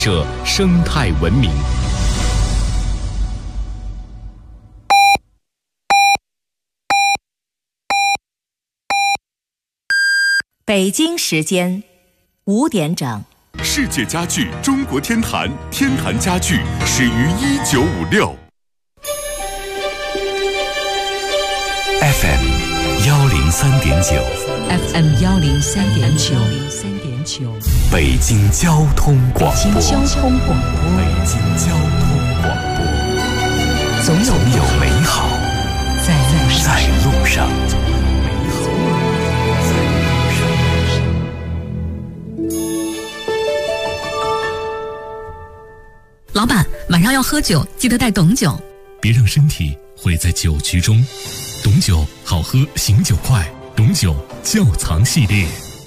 者生态文明。 北京时间5点整。 世界家具中国天坛，天坛家具始于1956。FM 103.9 FM 103.9， 北京交通广播。 北京交通广播，总有美好在路上。 老板，晚上要喝酒，记得带董酒。 别让身体毁在酒局中。董酒好喝，醒酒快。董酒窖藏系列。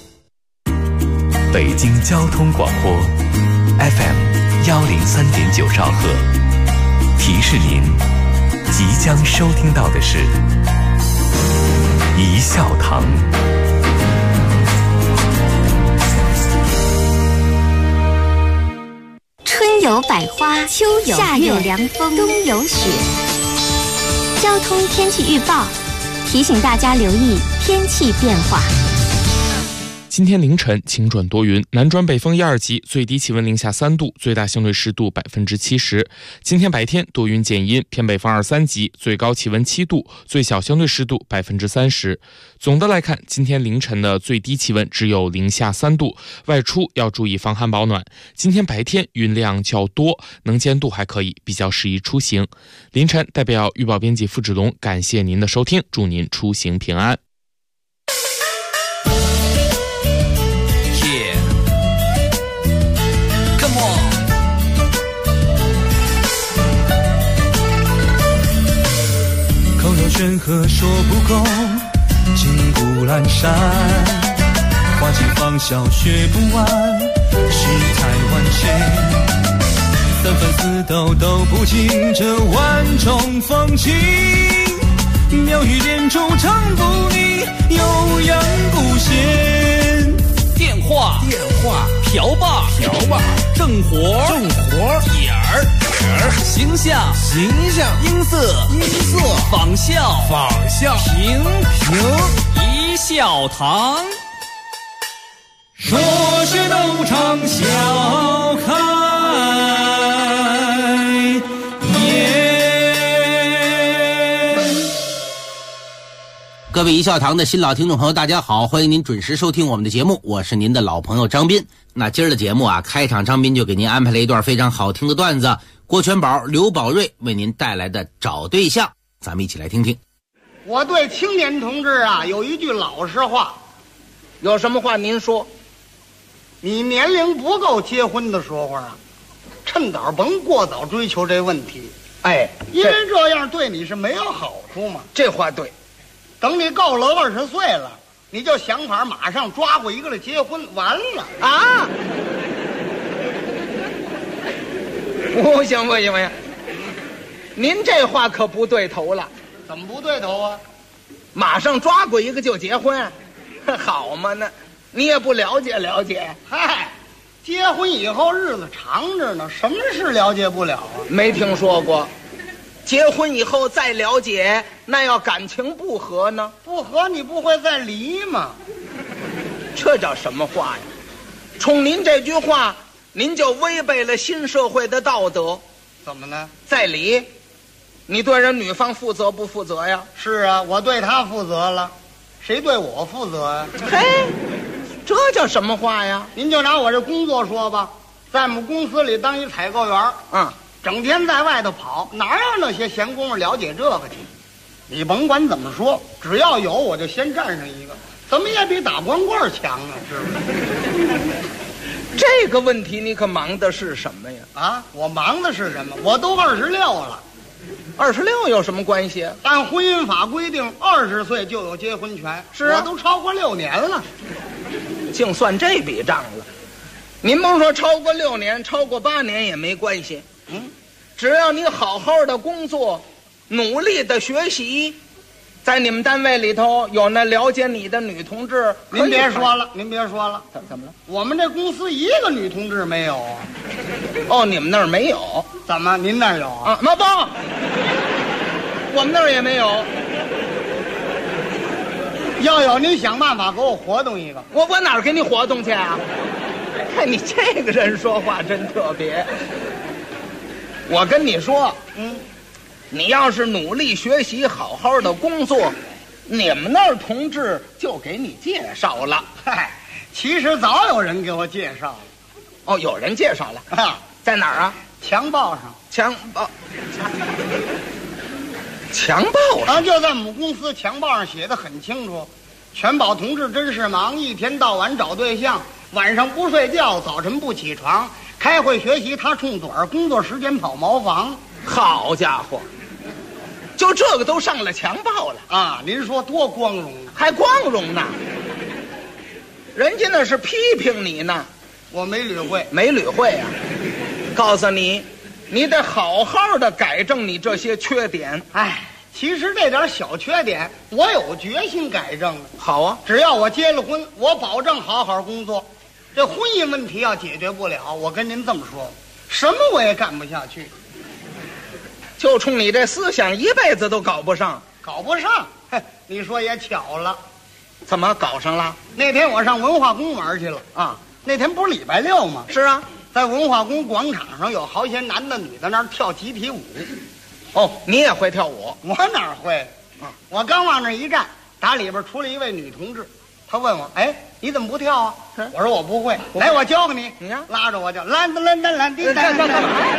北京交通广播 FM 103.9兆赫，提示您即将收听到的是一笑堂。 春有百花，秋有夏有凉风，冬有雪。交通天气预报提醒大家留意天气变化。 今天凌晨晴转多云，南转北风1、2级，最低气温零下3度，最大相对湿度70%。今天白天多云见阴，偏北风2、3级，最高气温7度，最小相对湿度30%。总的来看，今天凌晨的最低气温只有零下3度，外出要注意防寒保暖。今天白天云量较多，能见度还可以，比较适宜出行。凌晨代表预报编辑付志龙感谢您的收听，祝您出行平安。 口若悬河说不够，金谷阑珊，花季芳笑学不完，世态万千，三分四斗都不尽这万种风情，妙语连珠唱不腻，悠扬不闲。 电话瓢把正活点儿形象音色仿效平一笑堂， 说是斗场笑开颜。 各位一笑堂的新老听众朋友，大家好，欢迎您准时收听我们的节目，我是您的老朋友张斌。那今儿的节目啊，开场张斌就给您安排了一段非常好听的段子，郭全宝、刘宝瑞为您带来的找对象，咱们一起来听听。 我对青年同志啊有一句老实话， 有什么话您说？ 你年龄不够结婚的时候啊，趁早甭过早追求这问题，因为这样对你是没有好处嘛。 这话对。 等你够了20岁了，你就想法马上抓过一个来结婚，完了啊！不行，您这话可不对头了。 怎么不对头啊？ 马上抓过一个就结婚，好嘛呢？你也不了解了解。 嗨，结婚以后日子长着呢，什么事了解不了啊？ 没听说过。结婚以后再了解，那要感情不和呢？ 不和你不会再离吗？ 这叫什么话呀？冲您这句话，您就违背了新社会的道德。 怎么呢？ 再离，你对人女方负责不负责呀？ 是啊，我对她负责了，谁对我负责呀？ 嘿，这叫什么话呀？ 您就拿我这工作说吧，在我们公司里当一采购员，整天在外头跑，哪有那些闲工夫了解这个去？你甭管怎么说，只要有我就先占上一个，怎么也比打光棍强啊，是不是？ 这个问题你可忙的是什么呀？ 啊，我忙的是什么？我都26了。 26有什么关系？ 按婚姻法规定，20岁就有结婚权。 是啊， 我都超过6年了， 净算这笔账了。您甭说超过6年，超过8年也没关系。只要你好好的工作，努力的学习， 在你们单位里头有那了解你的女同志？ 您别说了，您别说了， 怎么了？ 我们这公司一个女同志没有啊。 哦，你们那儿没有？ 怎么您那儿有啊？ 妈爸，我们那儿也没有。 要有您想办法给我活动一个。 我哪儿给你活动去啊？看你这个人说话真特别。我跟你说，你要是努力学习，好好的工作，你们那儿同志就给你介绍了。 嗨，其实早有人给我介绍了。 哦，有人介绍了啊？在哪儿啊？ 墙报上。 墙报上？ 就在我们公司墙报上写的很清楚，全宝同志真是忙，一天到晚找对象，晚上不睡觉，早晨不起床，开会学习他冲嘴儿，工作时间跑茅房。 好家伙，就这个都上了墙报了啊！您说多光荣， 还光荣呢？人家那是批评你呢， 我没理会， 没理会啊！告诉你，你得好好的改正你这些缺点。 哎，其实这点小缺点，我有决心改正。 好啊， 只要我结了婚，我保证好好工作。这婚姻问题要解决不了，我跟您这么说，什么我也干不下去。 就冲你这思想，一辈子都搞不上。 搞不上？嘿，你说也巧了。 怎么搞上了？ 那天我上文化宫玩去了啊。那天不是礼拜六吗？ 是啊， 在文化宫广场上有好些男的女的那儿跳集体舞。 哦，你也会跳舞？ 我哪会啊？我刚往那一站，打里边出来一位女同志，她问我：“哎，你怎么不跳啊？”我说：“我不会。”来，我教给你。你呀，拉着我就蓝的蓝的蓝的蓝的。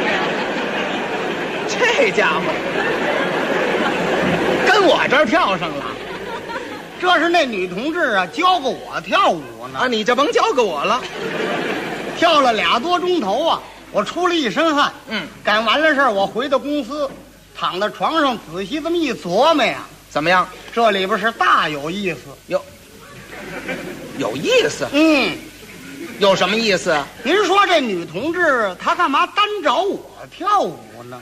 这家伙跟我这儿跳上了。 这是那女同志啊，教给我跳舞呢。 啊，你就甭教给我了。 跳了2多钟头啊，我出了一身汗。干完了事儿，我回到公司，躺在床上仔细这么一琢磨呀， 怎么样？ 这里边是大有意思。 有意思？有什么意思？ 您说这女同志她干嘛单找我跳舞呢？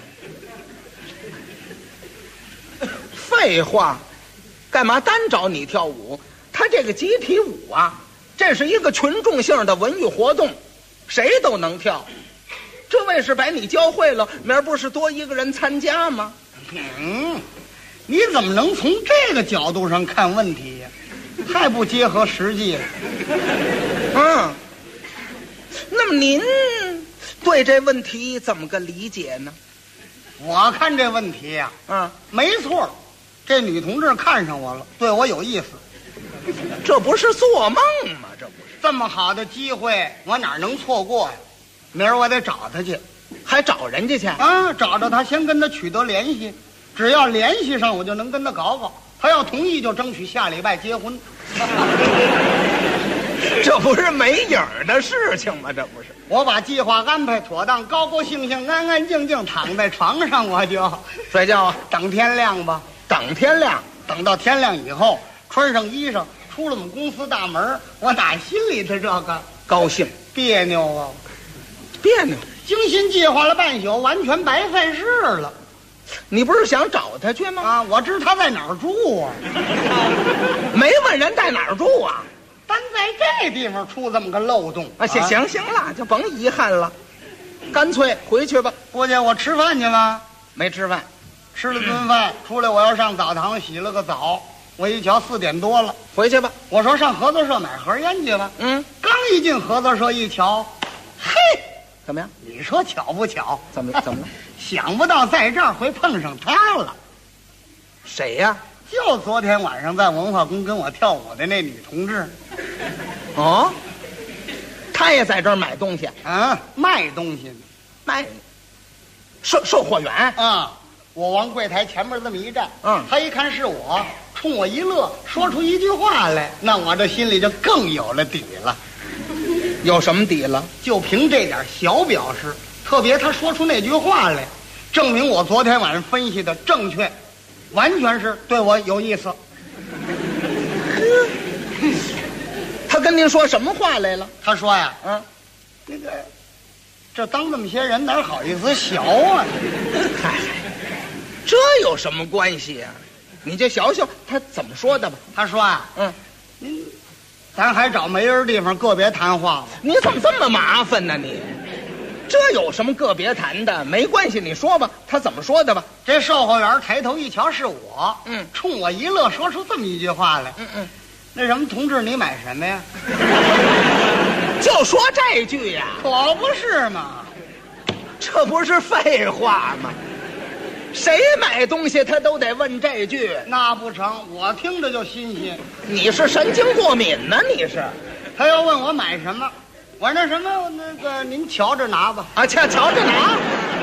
废话，干嘛单找你跳舞？他这个集体舞啊，这是一个群众性的文艺活动，谁都能跳。这位是把你教会了，明儿不是多一个人参加吗？ 你怎么能从这个角度上看问题呀？太不结合实际了。 那么您对这问题怎么个理解呢？ 我看这问题呀，没错，这女同志看上我了，对我有意思。 这不是做梦吗？这不是这么好的机会，我哪能错过呀？明儿我得找她去。 还找人家去啊？找着她，先跟她取得联系，只要联系上，我就能跟她搞搞。她要同意，就争取下礼拜结婚。 这不是没影儿的事情吗？这不是， 我把计划安排妥当，高高兴兴、安安静静躺在床上，我就睡觉啊， 等天亮吧。 等天亮， 等到天亮以后，穿上衣裳，出了我们公司大门，我打心里头这个高兴， 别扭啊， 别扭。 精心计划了半宿，完全白费事了。 你不是想找他去吗？ 啊，我知他在哪儿住啊。 没问人在哪儿住啊。 单在这地方出这么个漏洞啊！行了，就甭遗憾了，干脆回去吧。 姑姐，我吃饭去吧。 没吃饭， 吃了顿饭出来，我要上澡堂洗了个澡。我一瞧4点多了， 回去吧。 我说上合作社买盒烟去吧。刚一进合作社一瞧，嘿， 怎么样？ 你说巧不巧？ 怎么了？ 想不到在这儿会碰上他了。 谁呀？ 就昨天晚上在文化宫跟我跳舞的那女同志。 哦，她也在这儿买东西啊？卖东西呢？ 卖售货员啊！我往柜台前面这么一站，他一看是我，冲我一乐，说出一句话来，那我这心里就更有了底了。 有什么底了？ 就凭这点小表示，特别他说出那句话来，证明我昨天晚上分析的正确，完全是对我有意思。 他跟您说什么话来了？ 他说呀，那个，这当这么些人哪好意思学啊？ 嗨，这有什么关系呀？ 你这小小他怎么说的吧？ 他说啊，咱还找没人地方个别谈话吧。 你怎么这么麻烦呢？你这有什么个别谈的？没关系，你说吧，他怎么说的吧？ 这售货员抬头一瞧是我，冲我一乐，说出这么一句话来，那什么同志，你买什么呀？ 就说这句呀， 可不是嘛， 这不是废话吗？谁买东西他都得问这句， 那不成，我听着就新鲜。 你是神经过敏呢？你是？ 他要问我买什么，我说那什么，那个您瞧着拿吧。 啊，瞧着拿。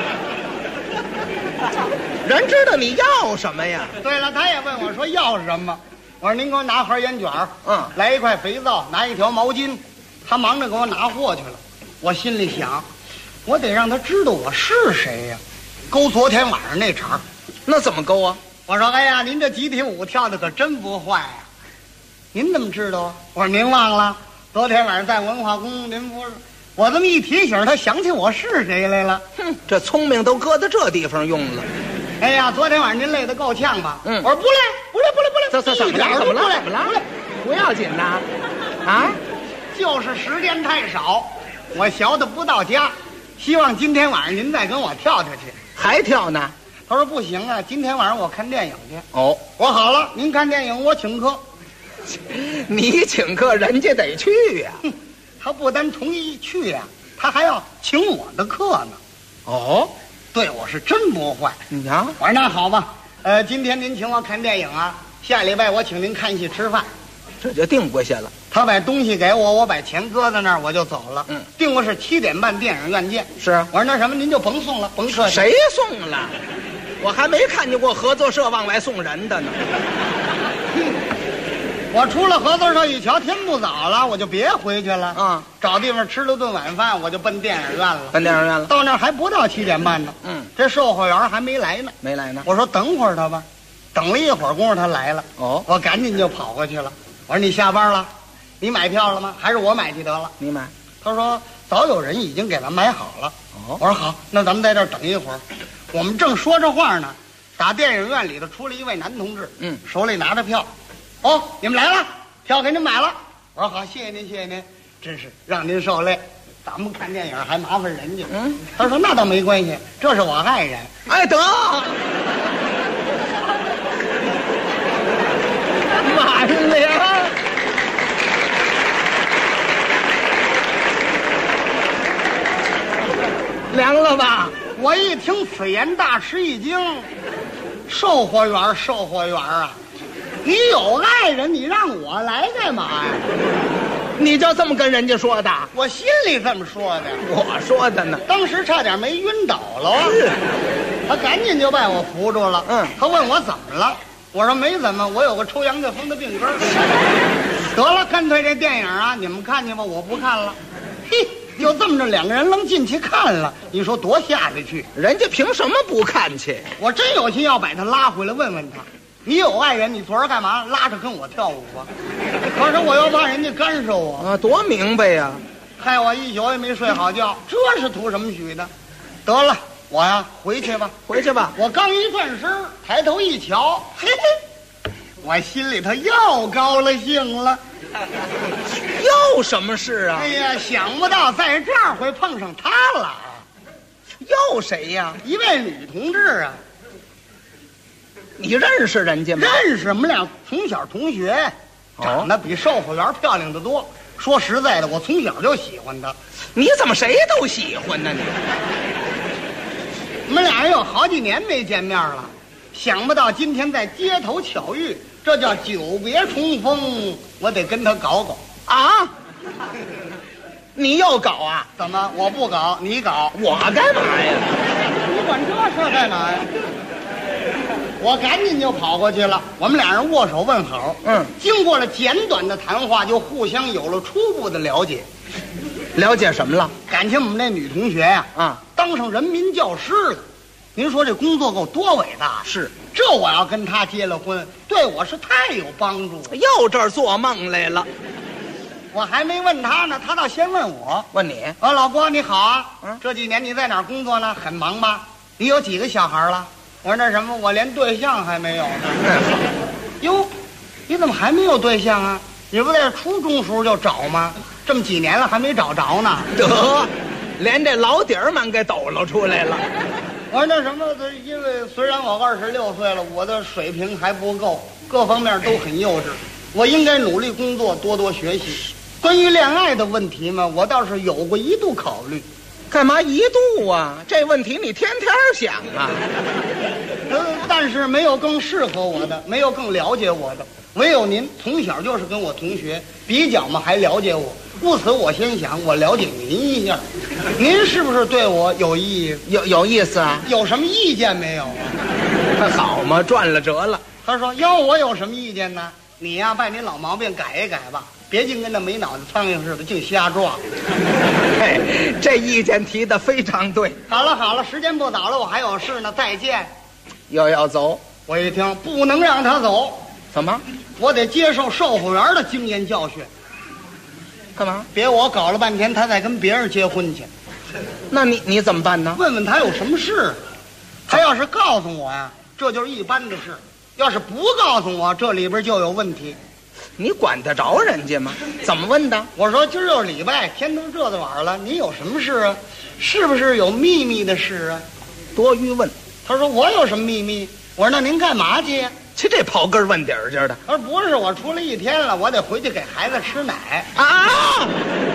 人知道你要什么呀？ 对了，他也问我说要什么，我说您给我拿盒烟卷，来一块肥皂，拿一条毛巾。他忙着给我拿货去了，我心里想，我得让他知道我是谁呀。勾昨天晚上那茬， 那怎么勾啊？ 我说哎呀，您这集体舞跳的可真不坏呀，您怎么知道啊？我说您忘了昨天晚上在文化宫，您不是我这么一提醒，他想起我是谁来了。 哼，这聪明都搁到这地方用了。 哎呀，昨天晚上您累得够呛吧？我说不累， 怎么了？不要紧呐，啊， 就是时间太少，我学的不到家，希望今天晚上您再跟我跳去。 还跳呢？ 他说不行啊，今天晚上我看电影去。 哦， 我好了，您看电影我请客。 你请客，人家得去呀。 他不单同意去呀，他还要请我的客呢。 哦， 对我是真不坏。 你瞧， 我说那好吧，今天您请我看电影啊，下礼拜我请您看戏吃饭， 这就定过去了。 他把东西给我，我把钱搁在那儿，我就走了。定过是7点半电影院见。 是啊， 我说那什么，您就甭送了，甭客气。 谁送了？我还没看见过合作社往外送人的呢。 我出了合作社一瞧，天不早了，我就别回去了。找地方吃了顿晚饭，我就奔电影院了。到那儿还不到7点半呢。这售货员还没来呢。我说等会儿他吧，等了一会儿功夫他来了。我赶紧就跑过去了。我说你下班了，你买票了吗？还是我买去得了？ 你买。 他说早有人已经给他买好了。我说好，那咱们在这儿等一会儿。我们正说着话呢，打电影院里头出来一位男同志，手里拿着票。哦，你们来了，票给您买了。我说好，谢谢您，谢谢您，真是让您受累。咱们看电影还麻烦人家。他说那倒没关系，这是我爱人。 哎，得，满了。凉了吧？ 我一听此言，大吃一惊。售货员啊，你有爱人，你让我来干嘛呀？ 你就这么跟人家说的？ 我心里这么说的。 我说的呢。 当时差点没晕倒了。他赶紧就把我扶住了。他问我怎么了，我说没怎么，我有个抽羊角风的病根。得了，干脆这电影啊，你们看去吧，我不看了。嘿。就这么着，两个人愣进去看了，你说多下得去？ 人家凭什么不看去？ 我真有心要把他拉回来问问他，你有爱人，你昨儿干嘛拉着跟我跳舞啊？可是我又怕人家干涉我啊，多明白呀！ 害我一宿也没睡好觉，这是图什么许的？得了，我呀回去吧。我刚一转身，抬头一瞧，嘿嘿，我心里头又高了兴了。 又什么事啊？ 哎呀，想不到在这儿会碰上他了。 又谁呀？ 一位女同志啊。 你认识人家吗？ 认识，我们俩从小同学，长得比售货员漂亮得多。说实在的，我从小就喜欢她。 你怎么谁都喜欢呢？你？ 我们俩人有好几年没见面了，想不到今天在街头巧遇。这叫久别重逢，我得跟他搞搞啊！你又搞啊？ 怎么我不搞你搞？ 我干嘛呀？ 你管这事儿干嘛呀？我赶紧就跑过去了，我们俩人握手问好。经过了简短的谈话，就互相有了初步的了解。 了解什么了？ 感情我们那女同学呀，当上人民教师了。您说这工作够多伟大？ 是， 这我要跟他结了婚，对我是太有帮助了。 又这儿做梦来了。 我还没问他呢，他倒先问我。 问你？ 老郭你好啊，这几年你在哪儿工作呢？很忙吧？你有几个小孩了？我说那什么，我连对象还没有呢。 你怎么还没有对象啊？你不在初中时候就找吗？这么几年了还没找着呢。 得，连这老底儿们给抖搂出来了。 我说那什么，因为虽然我26岁了，我的水平还不够，各方面都很幼稚，我应该努力工作，多多学习。关于恋爱的问题嘛，我倒是有过一度考虑。 干嘛一度啊？这问题你天天想啊。 但是没有更适合我的，没有更了解我的，唯有您从小就是跟我同学，比较嘛还了解我。故此我先想我了解您一下，您是不是对我有意有意思啊？ 有什么意见没有啊？ 好嘛，赚了折了。 他说要我有什么意见呢？你呀把你老毛病改一改吧，别净跟那没脑子苍蝇似的净瞎撞。 嘿，这意见提得非常对。 好了，时间不早了，我还有事呢，再见。 又要走？ 我一听不能让他走。 怎么？ 我得接受售货员的经验教训。 干嘛？ 别我搞了半天，他再跟别人结婚去。 那你怎么办呢？ 问问他有什么事。他要是告诉我呀，这就是一般的事；要是不告诉我，这里边就有问题。 你管得着人家吗？怎么问的？ 我说今儿又是礼拜天，都这晚了，你有什么事啊？是不是有秘密的事啊？ 多余问。 他说我有什么秘密？我说那您干嘛去？ 这刨根问底儿劲儿的。 他说不是，我出来一天了，我得回去给孩子吃奶啊。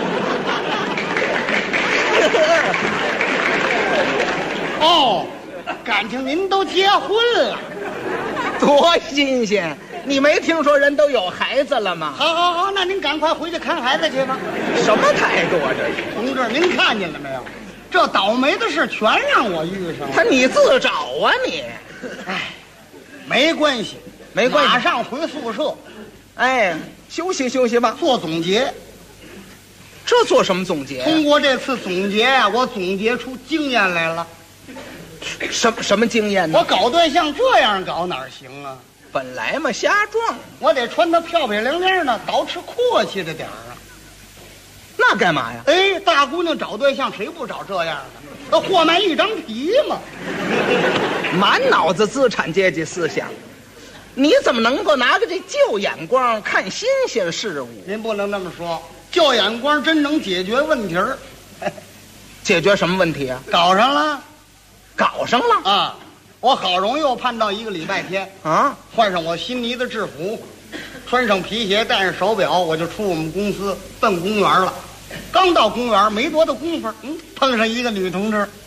哦，感情您都结婚了， 多新鲜！你没听说人都有孩子了吗？ 好，那您赶快回去看孩子去吧。 什么态度啊这是？ 同志，您看见了没有？这倒霉的事全让我遇上了。 你自找啊你！ 哎，没关系，马上回宿舍。 哎，休息吧， 做总结。 这做什么总结？ 通过这次总结呀，我总结出经验来了。 什么经验呢？ 我搞对象这样搞哪行啊？ 本来嘛瞎撞， 我得穿得漂漂亮亮的，捯饬阔气的点儿啊。 那干嘛呀？ 哎，大姑娘找对象谁不找这样的？货卖一张皮嘛。 满脑子资产阶级思想，你怎么能够拿个这旧眼光看新鲜事物？ 您不能那么说，旧眼光真能解决问题儿。 解决什么问题啊？ 搞上了啊！ 我好容易又盼到一个礼拜天啊， 换上我新呢的制服，穿上皮鞋，戴上手表，我就出我们公司奔公园了。刚到公园没多大功夫，碰上一个女同志。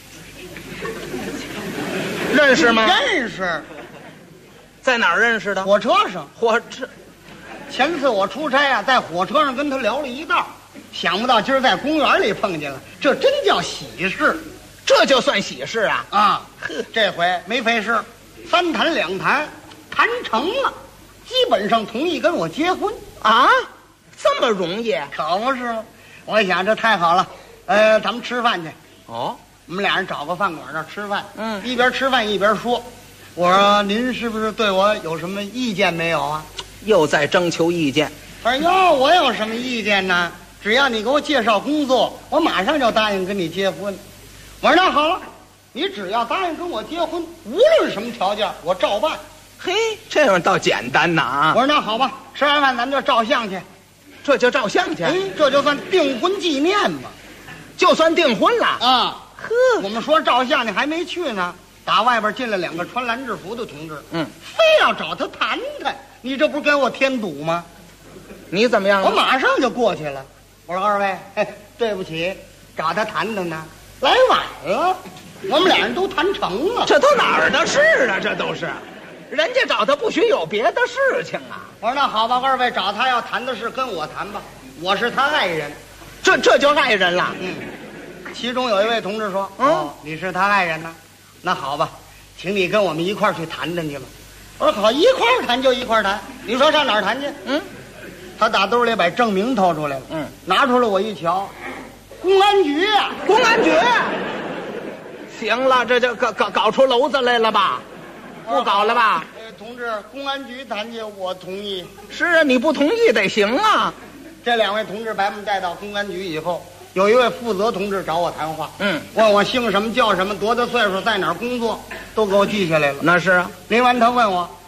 认识吗？ 认识。 在哪儿认识的？ 火车上。 火车。 前次我出差啊，在火车上跟他聊了一道，想不到今儿在公园里碰见了，这真叫喜事。 这就算喜事啊！ 啊，呵，这回没费事，3谈2谈，谈成了，基本上同意跟我结婚啊，这么容易？ 可不是吗？我一想这太好了，咱们吃饭去。 哦， 我们俩人找个饭馆那儿吃饭，一边吃饭一边说，我说您是不是对我有什么意见没有啊？ 又在征求意见。 他说哟，我有什么意见呢？只要你给我介绍工作，我马上就答应跟你结婚。我说那好了，你只要答应跟我结婚，无论什么条件我照办。 嘿，这样倒简单呐啊！ 我说那好吧，吃完饭咱们就照相去。 这就照相去？ 这就算订婚纪念嘛， 就算订婚了啊！呵，我们说照相，你还没去呢，打外边进来2个穿蓝制服的同志，非要找他谈谈，你这不是给我添堵吗？ 你怎么样？ 我马上就过去了。我说二位，对不起，找他谈谈呢。来晚了，我们俩人都谈成了。 这都哪儿的事啊？这都是，人家找他不许有别的事情啊。 我说那好吧，二位找他要谈的事跟我谈吧，我是他爱人。 这就爱人了。 其中有一位同志说，你是他爱人呢，那好吧，请你跟我们一块儿去谈谈去吧。我说好，一块儿谈就一块儿谈。你说上哪儿谈去？他打兜里把证明掏出来了，拿出来我一瞧。公安局啊， 公安局！行了，这就搞出篓子来了吧？不搞了吧？ 同志，公安局谈去，我同意。 是啊，你不同意得行啊。 这2位同志把我们带到公安局以后，有一位负责同志找我谈话，问我姓什么叫什么，多大岁数，在哪儿工作，都给我记下来了。 那是啊。 临完他问我，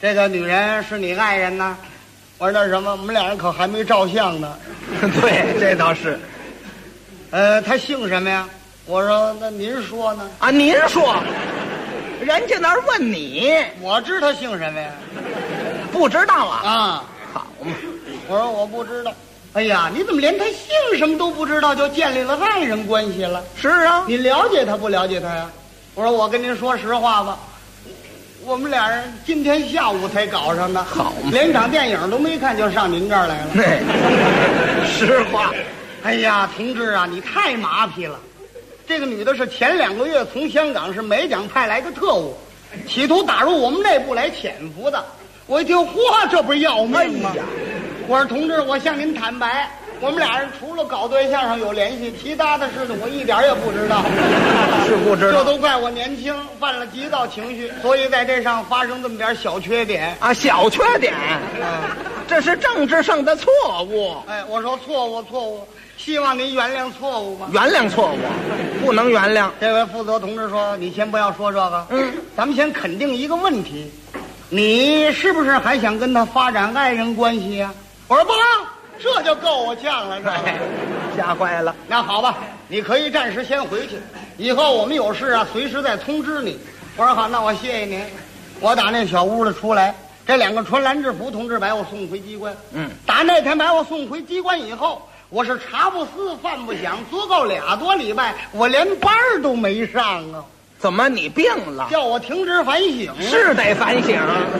这个女人是你爱人呢？我说那什么，我们俩人可还没照相呢。 对，这倒是。 她姓什么呀？我说那您说呢？ 啊，您说，人家那儿问你， 我知她姓什么呀？ 不知道啊？ 啊， 好嘛。 我说我不知道。哎呀，你怎么连她姓什么都不知道，就建立了爱人关系了？ 是啊， 你了解她不了解她呀？我说我跟您说实话吧，我们俩人今天下午才搞上的， 好嘛， 连场电影都没看就上您这儿来了。 对，实话。 哎呀，同志啊，你太麻痹了。这个女的是前2个月从香港是美蒋派来的特务，企图打入我们内部来潜伏的。我一听，嚯，这不是要命吗？我说同志，我向您坦白，我们俩人除了搞对象上有联系，其他的事情我一点也不知道。 是不知道， 这都怪我年轻，犯了急躁情绪，所以在这上发生这么点小缺点啊，小缺点，这是政治上的错误。 哎，我说错误，希望您原谅错误吧。 原谅错误，不能原谅。 这位负责同志说，你先不要说这个，咱们先肯定一个问题，你是不是还想跟他发展爱人关系呀？我说不，这就够我呛了， 吓坏了。 那好吧，你可以暂时先回去，以后我们有事啊，随时再通知你。我说好，那我谢谢您。我打那小屋里出来，这2个穿蓝制服同志把我送回机关。打那天把我送回机关以后，我是茶不思饭不想，足够2多礼拜，我连班都没上啊。 怎么你病了？ 叫我停职反省。 是得反省。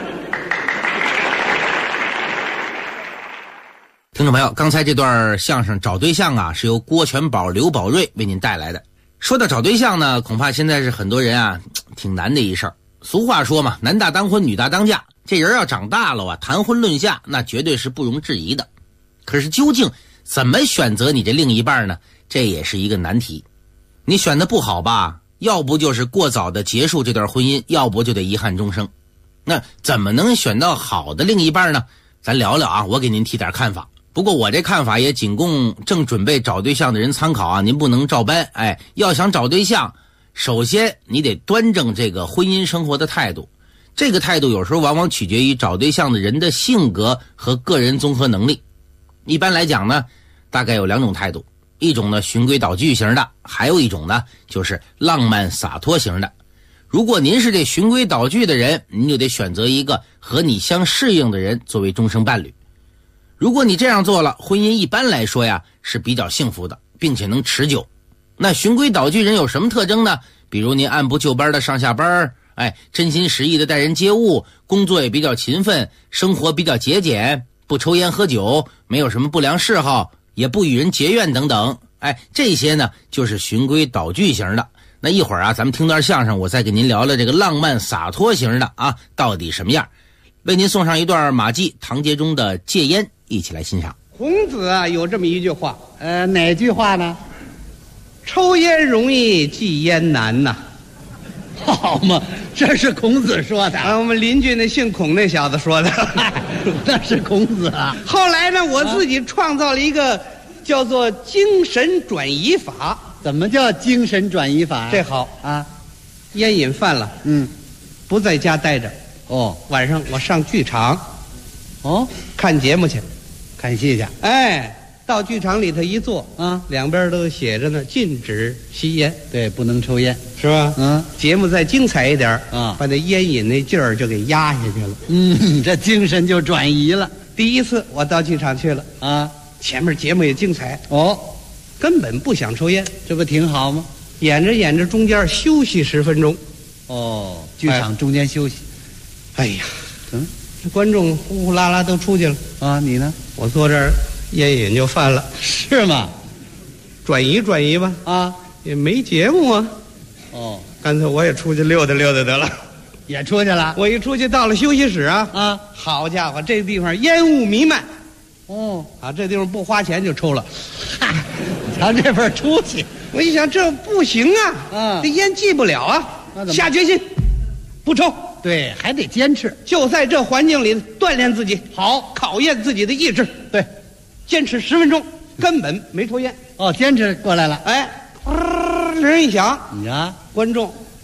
听众朋友，刚才这段相声找对象啊，是由郭全宝、刘宝瑞为您带来的。说到找对象呢，恐怕现在是很多人啊挺难的一事儿。俗话说嘛，男大当婚，女大当嫁。这人要长大了啊，谈婚论嫁那绝对是不容置疑的。可是究竟怎么选择你这另一半呢？这也是一个难题。你选的不好吧，要不就是过早的结束这段婚姻，要不就得遗憾终生。那怎么能选到好的另一半呢？咱聊聊啊，我给您提点看法。不过我这看法也仅供正准备找对象的人参考啊，您不能照搬。哎，要想找对象，首先你得端正这个婚姻生活的态度。这个态度有时候往往取决于找对象的人的性格和个人综合能力。一般来讲呢，大概有2种态度，一种呢循规蹈矩型的，还有一种呢就是浪漫洒脱型的。如果您是这循规蹈矩的人，您就得选择一个和你相适应的人作为终生伴侣。如果你这样做了，婚姻一般来说呀是比较幸福的，并且能持久。那循规蹈矩人有什么特征呢？比如您按部就班的上下班，真心实意的待人接物，工作也比较勤奋，生活比较节俭，不抽烟喝酒，没有什么不良嗜好，也不与人结怨等等。这些呢就是循规蹈矩型的。那一会儿啊，咱们听段相声，我再给您聊聊这个浪漫洒脱型的啊，到底什么样。为您送上一段马季、唐杰忠的《戒烟》，一起来欣赏。 孔子啊有这么一句话，哪句话呢？抽烟容易，戒烟难呐。好嘛，这是孔子说的。我们邻居那姓孔那小子说的。那是孔子啊。后来呢，我自己创造了一个叫做精神转移法。 怎么叫精神转移法？ 这好啊，烟瘾犯了，不在家待着。晚上我上剧场，看节目去， 看戏去。 到剧场里头一坐啊，两边都写着呢，禁止吸烟。 对，不能抽烟， 是吧？节目再精彩一点啊，把那烟瘾那劲儿就给压下去了。 这精神就转移了。 第一次我到剧场去了啊，前面节目也精彩根本不想抽烟， 这不挺好吗？ 演着演着，中间休息10分钟。 剧场中间休息。 哎呀，这观众呼呼啦啦都出去了啊，你呢？ 我坐这儿，烟瘾就犯了。 是吗？ 转移转移吧啊，也没节目啊。干脆我也出去溜达溜达得了。 也出去了。 我一出去到了休息室啊，好家伙，这地方烟雾弥漫。这地方不花钱就抽了。 咱这份出息， 我一想这不行啊，这烟戒不了啊，下决心不抽。 对，还得坚持， 就在这环境里锻炼自己，好考验自己的意志。 对， 坚持10分钟，根本没抽烟。 坚持过来了。 铃一响， 你啊， 观众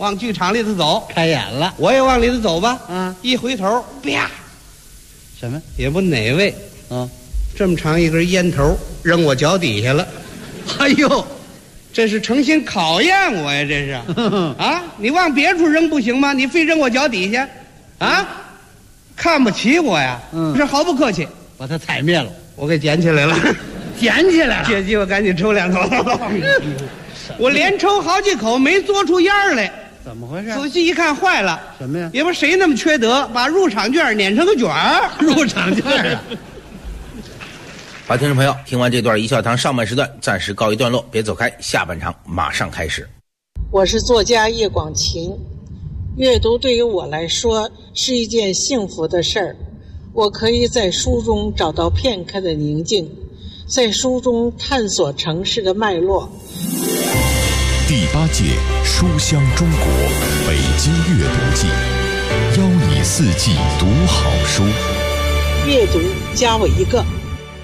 往剧场里头走， 开演了， 我也往里头走吧。一回头，啪， 什么？ 也不哪位这么长一根烟头扔我脚底下了。哎呦，这是诚心考验我呀！这是啊，你往别处扔不行吗？你非扔我脚底下，啊，看不起我呀？这毫不客气， 把他踩灭了， 我给捡起来了， 捡起来了， 借机我赶紧抽两口。我连抽好几口没嘬出烟来， 怎么回事？ 仔细一看，坏了， 什么呀？ 也不谁那么缺德，把入场券碾成个卷儿。 入场券啊！ 好，听众朋友，听完这段一笑堂上半时段暂时告一段落，别走开，下半场马上开始。 我是作家叶广晴，阅读对于我来说是一件幸福的事儿，我可以在书中找到片刻的宁静，在书中探索城市的脉络。 第8届书香中国北京阅读季，邀你4季读好书， 阅读加我一个。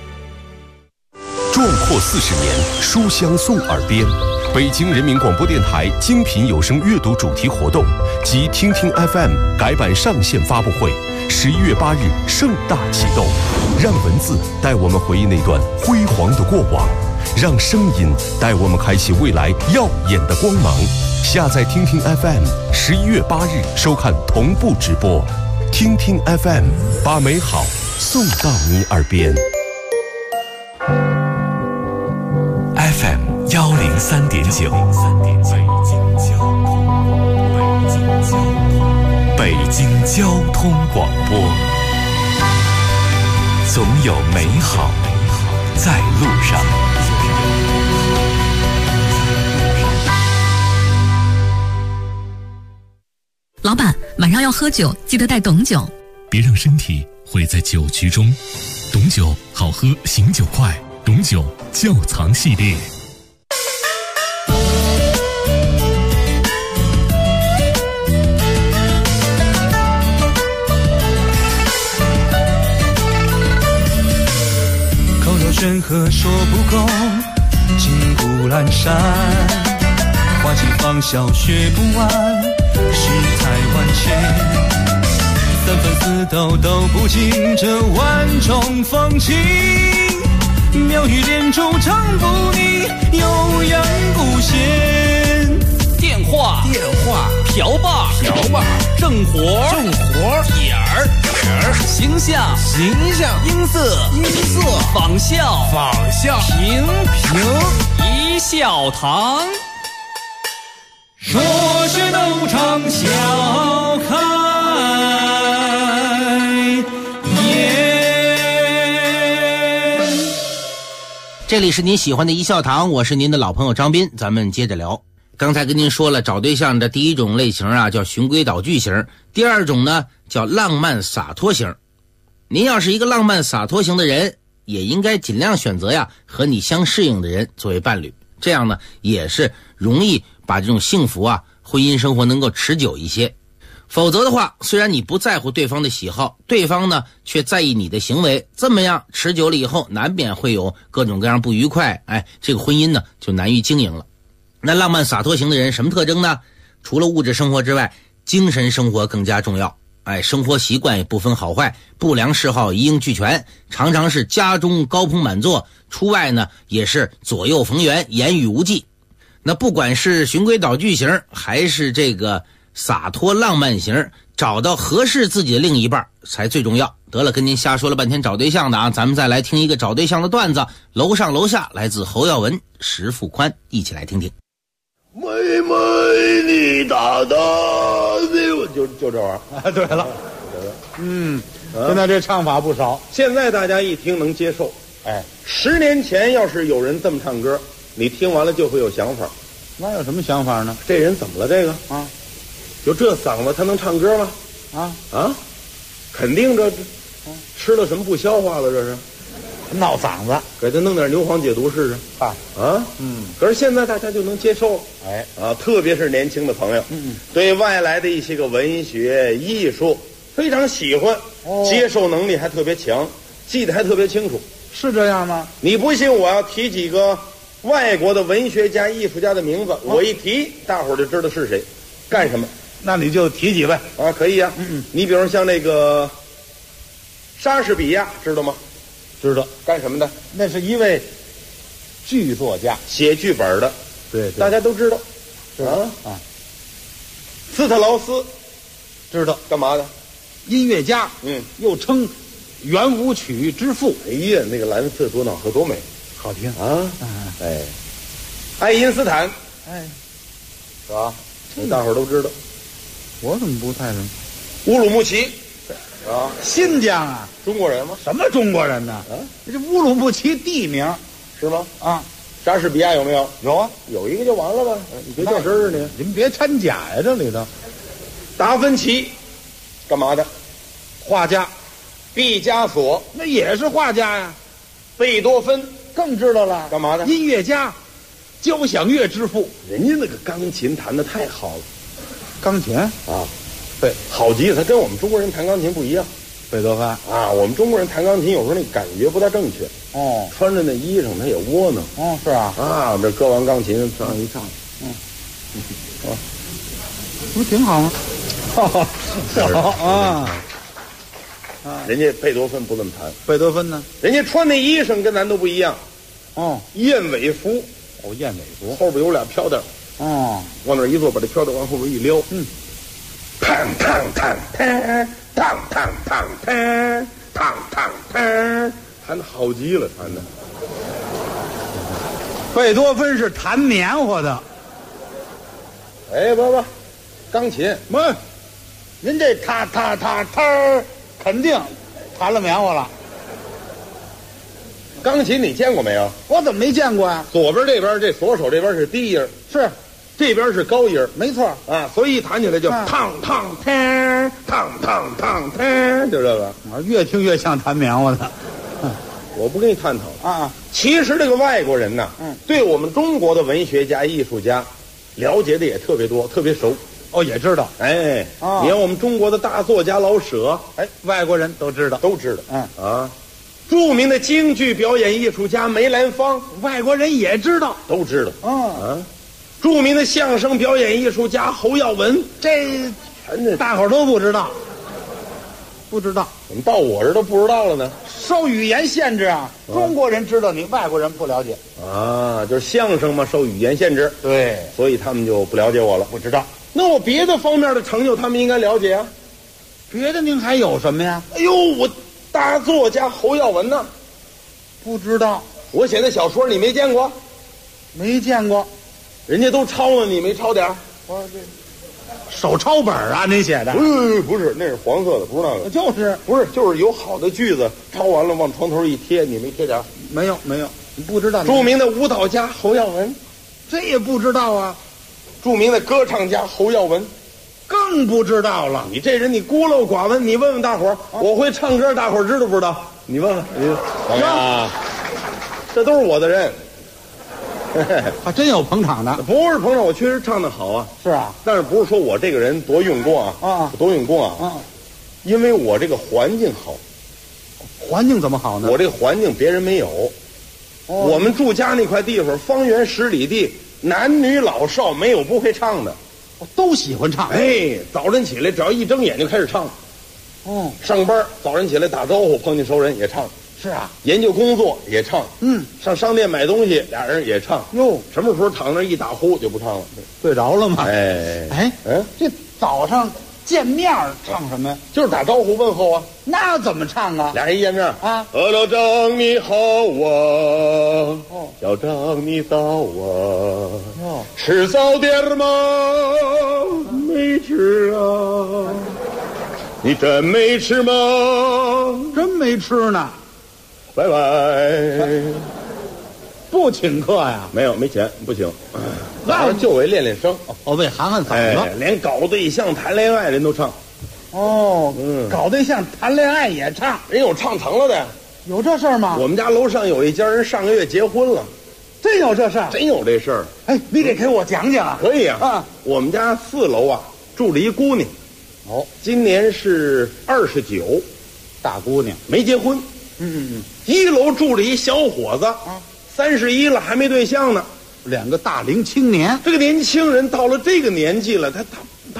壮阔40年，书香送耳边。北京人民广播电台精品有声阅读主题活动及听听 FM 改版上线发布会，11月8日盛大启动。让文字带我们回忆那段辉煌的过往，让声音带我们开启未来耀眼的光芒。下载听听 FM，11月8日收看同步直播。听听 FM， 把美好送到你耳边。 FM 103.9，北京交通广播，总有美好在路上。 老板，晚上要喝酒，记得带董酒。 别让身体毁在酒局中。董酒好喝，醒酒快。董酒窖藏系列。 口若悬河说不够，金谷阑珊，花期芳笑学不完，世态万千。3分4斗都不尽这万种风情，妙语连珠唱不腻，悠扬不闲。 电话瓢把正活点儿形象音色仿效平一笑堂， 说学逗唱笑开这里是您喜欢的一笑堂，我是您的老朋友张斌，咱们接着聊。刚才跟您说了，找对象的第一种类型啊叫循规蹈矩型，第二种呢叫浪漫洒脱型。您要是一个浪漫洒脱型的人，也应该尽量选择呀和你相适应的人作为伴侣，这样呢也是容易把这种幸福啊婚姻生活能够持久一些。否则的话，虽然你不在乎对方的喜好，对方呢却在意你的行为，这么样持久了以后，难免会有各种各样不愉快，这个婚姻呢就难于经营了。那浪漫洒脱型的人什么特征呢？除了物质生活之外，精神生活更加重要。生活习惯也不分好坏，不良嗜好一应俱全，常常是家中高朋满座，出外呢也是左右逢源，言语无忌。那不管是循规蹈矩型还是这个洒脱浪漫型，找到合适自己的另一半才最重要。得了，跟您瞎说了半天找对象的啊，咱们再来听一个找对象的段子，楼上楼下，来自侯耀文、石富宽，一起来听听。 妹妹你大大的，就这玩意儿。 对了，现在这唱法不少， 现在大家一听能接受。10年前要是有人这么唱歌，你听完了就会有想法。 那有什么想法呢？ 这人怎么了？这个啊，就这嗓子他能唱歌吗？肯定这吃了什么不消化了？这是闹嗓子， 给他弄点牛黄解毒试试。可是现在大家就能接受，特别是年轻的朋友，对外来的一些个文学艺术非常喜欢，接受能力还特别强，记得还特别清楚。 是这样吗？ 你不信，我要提几个外国的文学家、艺术家的名字，我一提，大伙儿就知道是谁。 干什么？ 那你就提几位啊？可以呀。你比如像那个莎士比亚，知道吗？ 知道。 干什么的？ 那是一位剧作家， 写剧本的。 对， 大家都知道。斯特劳斯， 知道。 干嘛的？ 音乐家，又称圆舞曲之父。 哎呀，那个蓝色多瑙河多美， 好听啊！哎，爱因斯坦，是吧？大伙儿都知道。 我怎么不太认？ 乌鲁木齐，啊， 新疆啊， 中国人吗？ 什么中国人呢？这乌鲁木齐地名是吗？ 啊， 莎士比亚有没有？ 有啊， 有一个就完了吧？你别较真儿你， 您别掺假呀，这里头。 达芬奇，干嘛的？ 画家。 毕加索， 那也是画家呀。 贝多芬更知道了， 干嘛的？ 音乐家，交响乐之父。 人家那个钢琴弹得太好了。 钢琴啊， 对，好极了，他跟我们中国人弹钢琴不一样。 贝多芬啊，我们中国人弹钢琴有时候那感觉不大正确。穿着那衣裳他也窝囊。 是啊。 啊，这搁完钢琴上一唱， 不挺好吗？好人家贝多芬不这么弹。 贝多芬呢？ 人家穿那衣裳跟咱都不一样。燕尾服。 燕尾服后边有俩飘带。往那一坐，把这飘带往后边一撩。嘡嘡嘡嘡，嘡嘡嘡嘡，嘡嘡嘡，弹得好极了，弹的。 贝多芬是弹棉花的。 哎，不，钢琴。 人这他肯定弹了棉花了。 钢琴你见过没有？ 我怎么没见过呀？ 左边这边这左手这边是低音， 是这边是高音， 没错啊，所以一弹起来就嘡嘡嘡嘡嘡嘡嘡，就这个。 越听越像弹棉花的。 我不跟你探讨啊。其实这个外国人呢，对我们中国的文学家、艺术家了解的也特别多，特别熟。 也知道。 哎，你看我们中国的大作家老舍， 外国人都知道， 著名的京剧表演艺术家梅兰芳， 外国人也知道， 都知道。著名的相声表演艺术家侯耀文， 这大伙儿都不知道，不知道。 怎么到我这都不知道了呢？ 受语言限制啊！中国人知道，你外国人不了解啊。就是相声嘛，受语言限制， 对， 所以他们就不了解我了， 不知道。 那我别的方面的成就，他们应该了解啊。 别的您还有什么呀？ 哎呦，我大作家侯耀文呢？ 不知道。 我写的小说你没见过？ 没见过。 人家都抄了，你没抄点儿？ 我这手抄本啊，您写的？ 不是，那是黄色的，不是那个。就是有好的句子，抄完了往床头一贴，你没贴点儿？ 没有，你不知道。 著名的舞蹈家侯耀文， 这也不知道啊。 著名的歌唱家侯耀文， 更不知道了。 你这人你孤陋寡闻，你问问大伙儿，我会唱歌，大伙儿知道不知道？你问问。这都是我的人。 还真有捧场的。 不是捧场，我确实唱得好啊。 是啊， 但是不是说我这个人多用功啊？多用功啊！因为我这个环境好。 环境怎么好呢？ 我这个环境别人没有。我们住家那块地方，方圆10里地，男女老少没有不会唱的， 都喜欢唱。 早晨起来只要一睁眼就开始唱。上班早晨起来打招呼，碰见熟人也唱。 是啊， 研究工作也唱。上商店买东西，俩人也唱。什么时候躺那一打呼就不唱了？ 对着了吗？这早上见面唱什么呀？ 就是打招呼问候啊。 那怎么唱啊？ 俩人一见面啊， 老张你好啊，小张你早啊，吃早点吗？没吃啊。你真没吃吗？ 真没吃呢。 拜拜。 不请客呀？ 没有，没钱，不请。那就为练练声。 为喊喊嗓子。 连搞对象、谈恋爱人都唱。 搞对象、谈恋爱也唱， 人有唱成了的。 有这事儿吗？ 我们家楼上有一家人上个月结婚了。 真有这事儿？ 真有这事儿。 你得给我讲讲啊。 可以啊。我们家4楼啊住了一姑娘。今年是29， 大姑娘没结婚。1楼住着一小伙子，31了还没对象呢。 2个大龄青年。 这个年轻人到了这个年纪了，他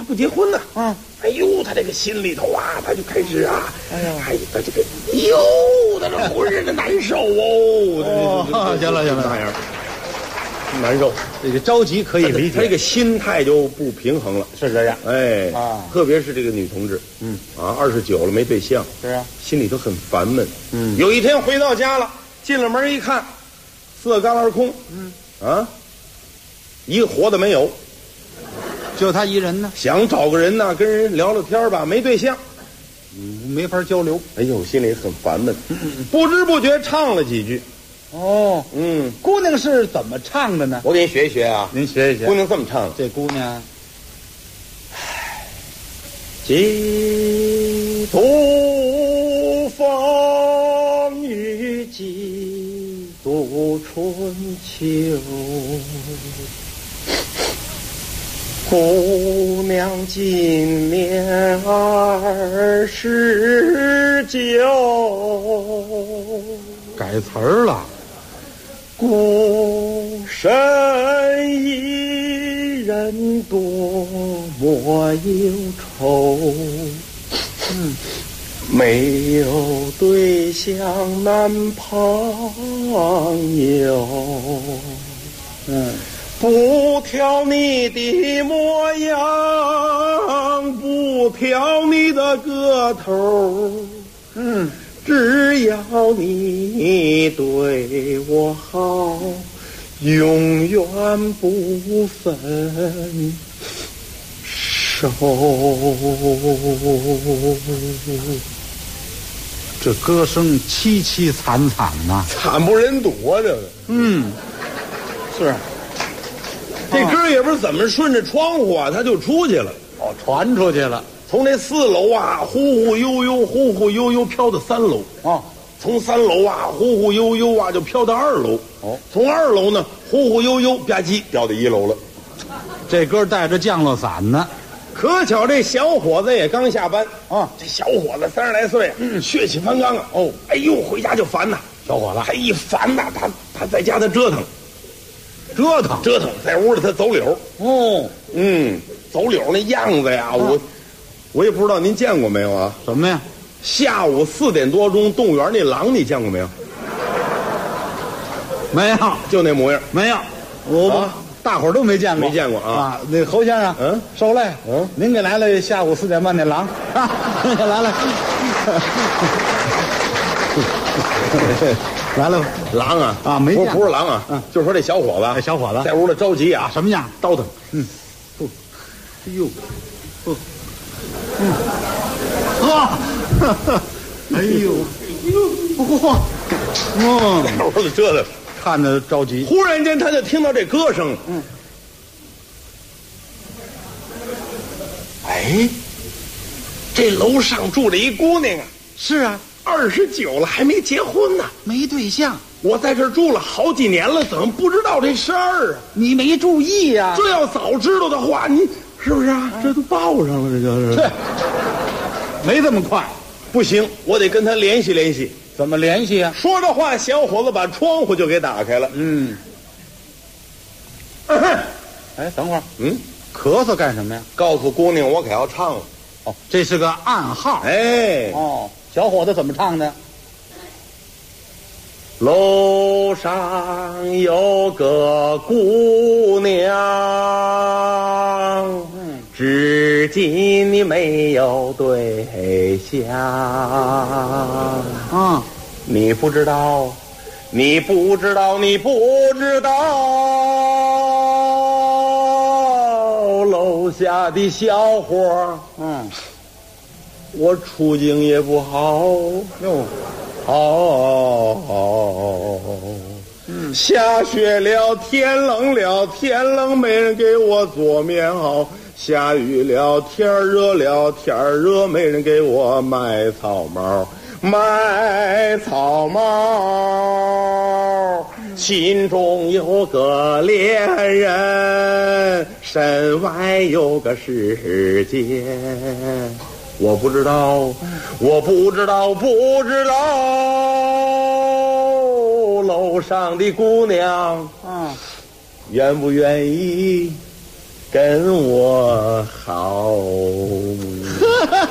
不结婚呢？哎呦，他这个心里头啊，他就开始啊，他这个，他这浑身的难受哦。 行了， 那样难受， 这个着急可以理解， 他这个心态就不平衡了， 是这样。 哎特别是这个女同志，29了没对象， 是啊， 心里头很烦闷。有一天回到家了，进了门一看，四个旮旯空，一个活的没有。 就他一人呢， 想找个人呢，跟人聊聊天吧，没对象， 没法交流。 哎呦，心里很烦闷，不知不觉唱了几句。 姑娘是怎么唱的呢？ 我给你学一学啊， 您学一学。 姑娘这么唱的， 这姑娘， 几度风雨，几度春秋。姑娘今年29， 改词儿了。 孤身一人多么忧愁，没有对象男朋友。不挑你的模样，不挑你的个头，只要你对我好，永远不分手。 这歌声凄凄惨惨呐， 惨不忍睹啊！这个， 是。 这歌也不是怎么顺着窗户啊，他就出去了。 传出去了。 从这4楼啊，忽忽悠悠，忽忽悠悠飘到3楼。从3楼啊，忽忽悠悠啊，就飘到2楼。从2楼呢，忽忽悠悠吧唧掉到1楼了。 这歌带着降落伞呢。 可巧这小伙子也刚下班这小伙子30来岁，血气方刚啊。哎呦，回家就烦呐。 小伙子， 他一烦呐，他在家他折腾，在屋里他走柳。走柳那样子呀，我也不知道您见过没有啊？ 什么呀？ 下午4点多钟，动物园那狼你见过没有？ 没有， 就那模样。 没有，我大伙儿都没见过。 没见过啊？ 那侯先生，受累，您给来了下午4点半那狼啊，给来了。来了， 狼啊没见不是狼啊，就是说这小伙子，在屋里着急啊， 什么样？ 倒腾， 哎呦，哎呦，嚯， 屋里折腾， 看着着急。 忽然间他就听到这歌声，哎，这楼上住着一姑娘啊。 是啊。 29了还没结婚呢， 没对象。 我在这儿住了好几年了，怎么不知道这事儿啊？ 你没注意呀？ 这要早知道的话，你是不是啊？这都报上了，这就是。 没这么快， 不行，我得跟他联系联系。 怎么联系啊？ 说着话，小伙子把窗户就给打开了。 哎，等会儿，咳嗽干什么呀？ 告诉姑娘，我可要唱了。 这是个暗号。 哎， 小伙子怎么唱的？ 楼上有个姑娘，至今你没有对象。你不知道，你不知道，你不知道，楼下的小伙我处境也不好哟，下雪了，天冷了，天冷没人给我做棉袄；下雨了，天热了，天热没人给我买草帽，买草帽。心中有个恋人，身外有个世界。我不知道，我不知道，不知道，楼上的姑娘愿不愿意跟我好？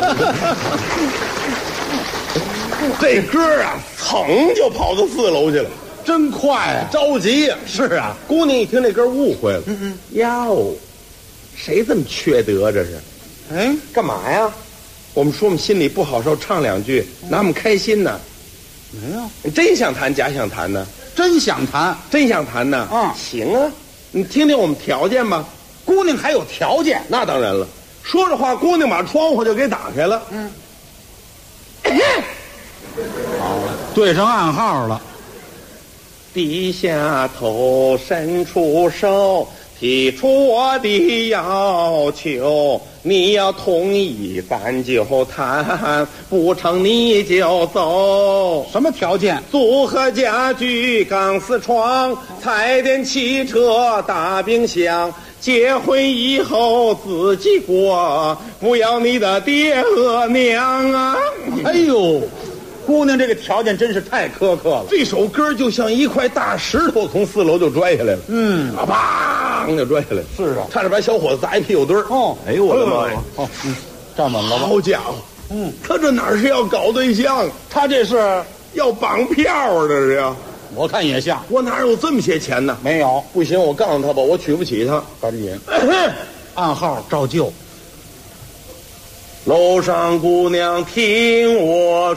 这歌啊，噌就跑到4楼去了， 真快啊！ 着急呀！ 是啊， 姑娘一听这歌误会了，哟，谁这么缺德这是？ 哎， 干嘛呀？我们说我们心里不好受，唱2句，拿我们开心呢。 没有， 你真想弹假想弹呢？ 真想弹， 真想弹呢。行啊，你听听我们条件吧。 姑娘还有条件？ 那当然了。说着话，姑娘把窗户就给打开了。 好了，对上暗号了。 低下头，伸出手，提出我的要求。你要同意，咱就谈；不成，你就走。 什么条件？ 组合家具、钢丝床、彩电、汽车、大冰箱。结婚以后自己过，不要你的爹和娘啊！ 哎呦，姑娘这个条件真是太苛刻了。 这首歌就像一块大石头从4楼就拽下来了，砰就拽下来， 是啊， 差点把小伙子砸一屁股墩儿。哎呦我的妈呀！ 站稳了吧？ 好家伙，他这哪是要搞对象， 他这是要绑票啊！这是呀。 我看也像， 我哪有这么些钱呢？ 没有， 不行，我告诉他吧，我娶不起他。 赶紧，暗号照旧。 楼上姑娘听我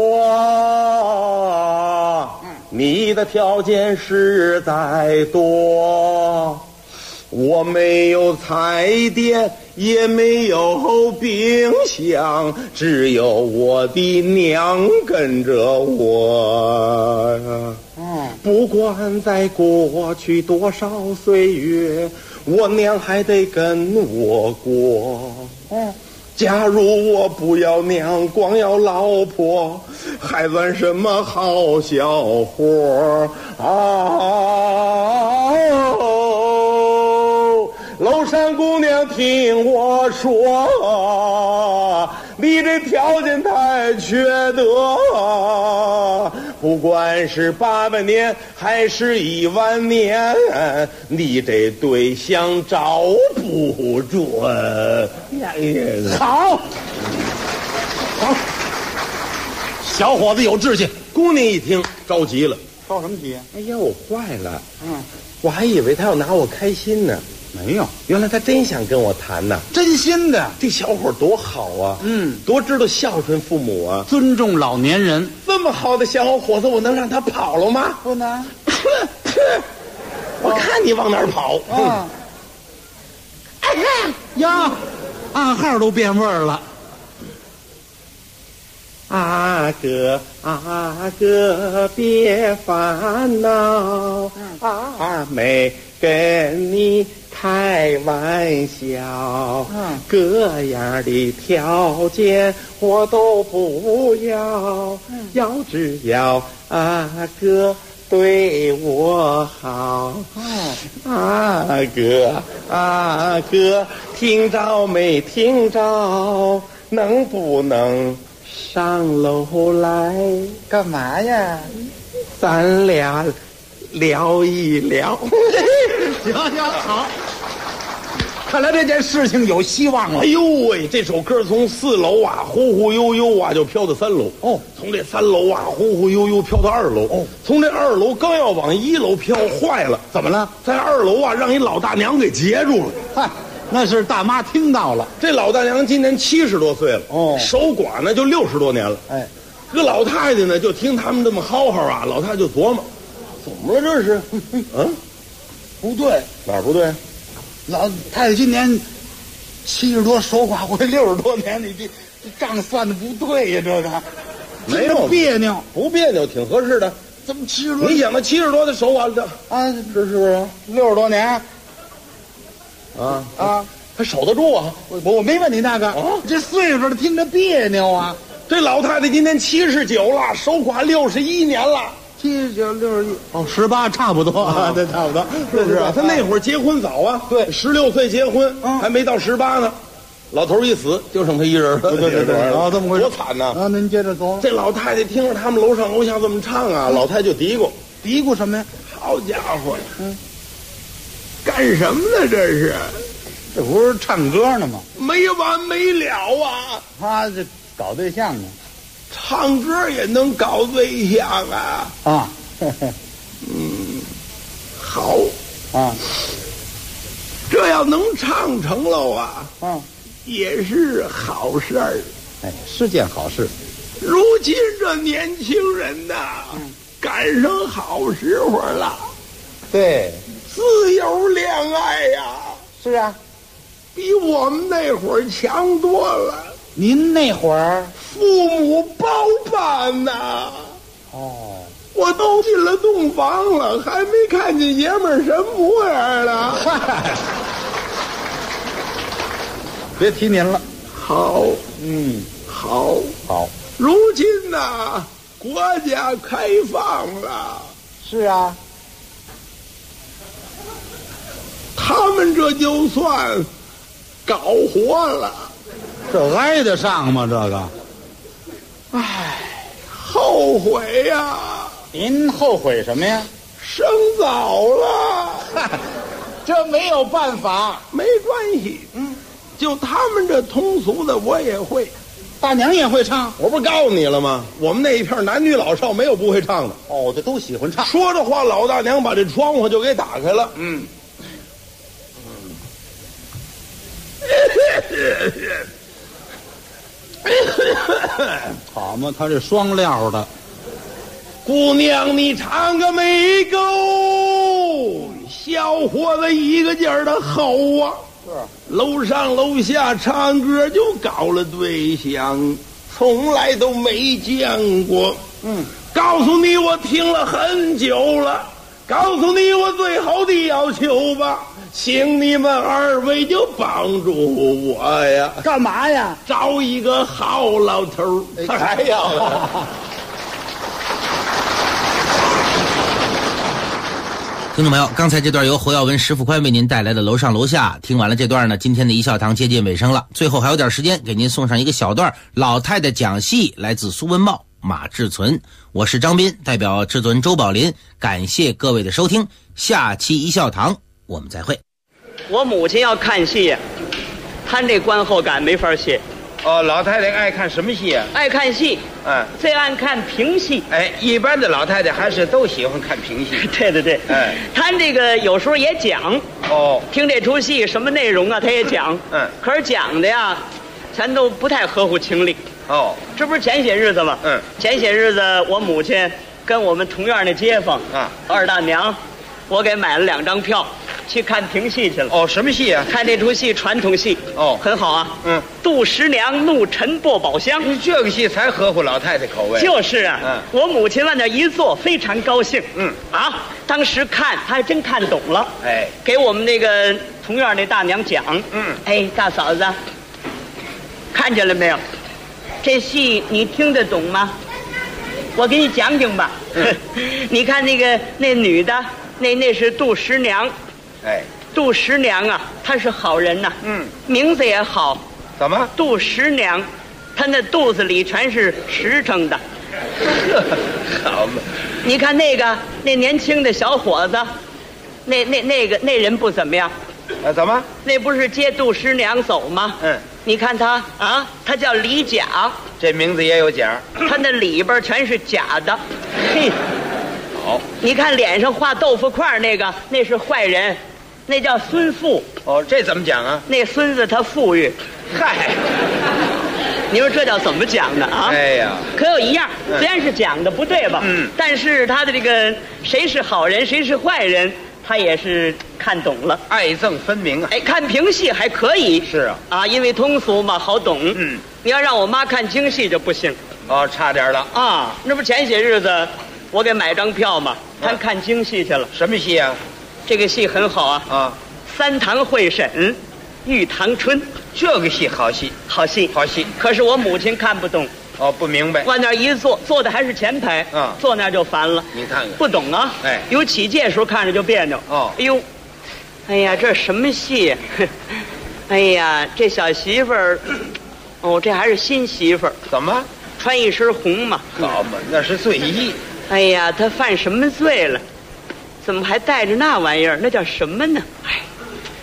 说，你的条件实在多，我没有彩电，也没有冰箱，只有我的娘跟着我。不管在过去多少岁月，我娘还得跟我过。假如我不要娘，光要老婆，还算什么好小伙楼上姑娘听我说，你这条件太缺德，不管是800年还是1万年，你这对象找不准。 好，小伙子有志气。 姑娘一听着急了， 着什么急？ 哎呀，我坏了！我还以为他要拿我开心呢。 没有， 原来他真想跟我谈呢， 真心的。 这小伙多好啊，多知道孝顺父母啊， 尊重老年人。 这么好的小伙子，我能让他跑了吗？ 不能。 我看你往哪儿跑。 呀，暗号都变味儿了。 阿哥，阿哥别烦恼，阿妹跟你开玩笑，各样的条件我都不要，只要阿哥对我好。阿哥，阿哥，听着没听着？能不能上楼来？ 干嘛呀？ 咱俩聊一聊。 行，好。看来这件事情有希望了。 哎呦喂，这首歌从4楼啊，忽忽悠悠啊，就飘到3楼。从这3楼啊，忽忽悠悠飘到2楼。从这2楼刚要往1楼飘，坏了， 怎么了？ 在2楼啊，让一老大娘给截住了。 嗨，那是大妈听到了。 这老大娘今年70多岁了，守寡呢就60多年了。这个老太太呢，就听他们这么嚎嚎啊，老太太就琢磨，怎么了这是？ 不对， 哪儿不对？ 老太太今年70多，守寡会60多年，你这账算的不对呀，这个没有别扭， 不别扭，挺合适的。 怎么70多？ 你想他70多的守寡的啊， 这是不是 60多年？ 他守得住啊！ 我没问你那个，这岁数的听着别扭啊。 这老太太今年79了，守寡61年了。 79、61 18差不多啊，这差不多， 是不是？他那会儿结婚早啊， 对 ，16岁结婚，还没到18呢。老头一死，就剩他一人了。 对，这么回事， 多惨呐！ 您接着走。 这老太太听着他们楼上楼下这么唱啊，老太太就嘀咕什么呀？ 好家伙，干什么呢？这是这不是唱歌呢吗？ 没完没了啊！ 他这搞对象呢， 唱歌也能搞对象啊！ 啊， 好啊， 这要能唱成了啊，也是好事儿。 哎，是件好事。 如今这年轻人呐，赶上好时候了。 对， 自由恋爱呀。 是啊， 比我们那会儿强多了。 您那会儿父母包办呐。 哦， 我都进了洞房了，还没看见爷们儿什么模样呢。 别提您了。 好，好。如今呐，国家开放了。 是啊， 他们这就算搞活了。 这挨得上吗？这个， 唉，后悔呀！ 您后悔什么呀？ 生早了。 这没有办法， 没关系。就他们这通俗的我也会。 大娘也会唱， 我不是告诉你了吗？我们那一片男女老少没有不会唱的。 哦，这都喜欢唱。 说着话，老大娘把这窗户就给打开了。 好嘛，他这双料的。 姑娘，你唱个没够，小伙子一个劲儿的吼啊！楼上楼下唱歌就搞了对象，从来都没见过。告诉你我听了很久了，告诉你我最后的要求吧，请你们二位就帮助我呀。 干嘛呀？ 找一个好老头。他还要啊。 听众朋友，刚才这段由侯耀文、石富宽为您带来的楼上楼下，听完了这段呢，今天的一笑堂接近尾声了。最后还有点时间，给您送上一个小段老太太讲戏，来自苏文茂、马志存。我是张斌，代表制作人周宝林，感谢各位的收听，下期一笑堂我们再会。 我母亲要看戏，她这观后感没法写。 哦，老太太爱看什么戏啊？ 爱看戏，最爱看评戏。 哎，一般的老太太还是都喜欢看评戏。 对对对，她这个有时候也讲。 哦， 听这出戏什么内容啊，她也讲。可是讲的呀，全都不太合乎情理。 哦， 这不是前些日子吗？前些日子我母亲跟我们同院的街坊二大娘，我给买了2张票。去看评戏去了。 哦，什么戏啊？ 看这出戏，传统戏。 哦， 很好啊。杜十娘怒沉薄宝箱， 这个戏才合乎老太太口味。 就是啊。我母亲往那一坐，非常高兴。当时看，她还真看懂了。 哎， 给我们那个同院那大娘讲。哎，大嫂子，看见了没有？这戏你听得懂吗？我给你讲讲吧。你看那女的，那是杜十娘。 哎， 杜十娘啊，她是好人呐。名字也好。 怎么？ 杜十娘，她那肚子里全是实诚的。 好嘛！ 你看那年轻的小伙子，那人不怎么样。 怎么？ 那不是接杜十娘走吗？你看他啊，他叫李甲。 这名字也有假。 他那里边全是假的。嘿。 好， 你看脸上画豆腐块那是坏人，那叫孙富。 哦，这怎么讲啊？ 那孙子他富裕。嗨，你说这叫怎么讲的啊？ 哎呀， 可有一样，虽然是讲的不对吧？但是他的这个谁是好人，谁是坏人，他也是看懂了， 爱憎分明啊。 哎，看评戏还可以。 是啊，因为通俗嘛，好懂。你要让我妈看京戏就不行。 哦，差点了啊！那不前些日子。我给买张票嘛，他看京戏去了。 什么戏啊？ 这个戏很好啊。三堂会审，玉堂春。 这个戏好戏， 好戏， 好戏。 可是我母亲看不懂。 哦，不明白。 往那一坐，坐的还是前排。坐那就烦了。 你看看， 不懂啊。 哎， 有起介时候看着就别扭。 哦， 哎呦，哎呀，这什么戏？哎呀，这小媳妇儿，哦，这还是新媳妇儿。 怎么？ 穿一身红嘛。 好嘛，那是罪役。 哎呀，他犯什么罪了？怎么还带着那玩意儿？那叫什么呢？哎，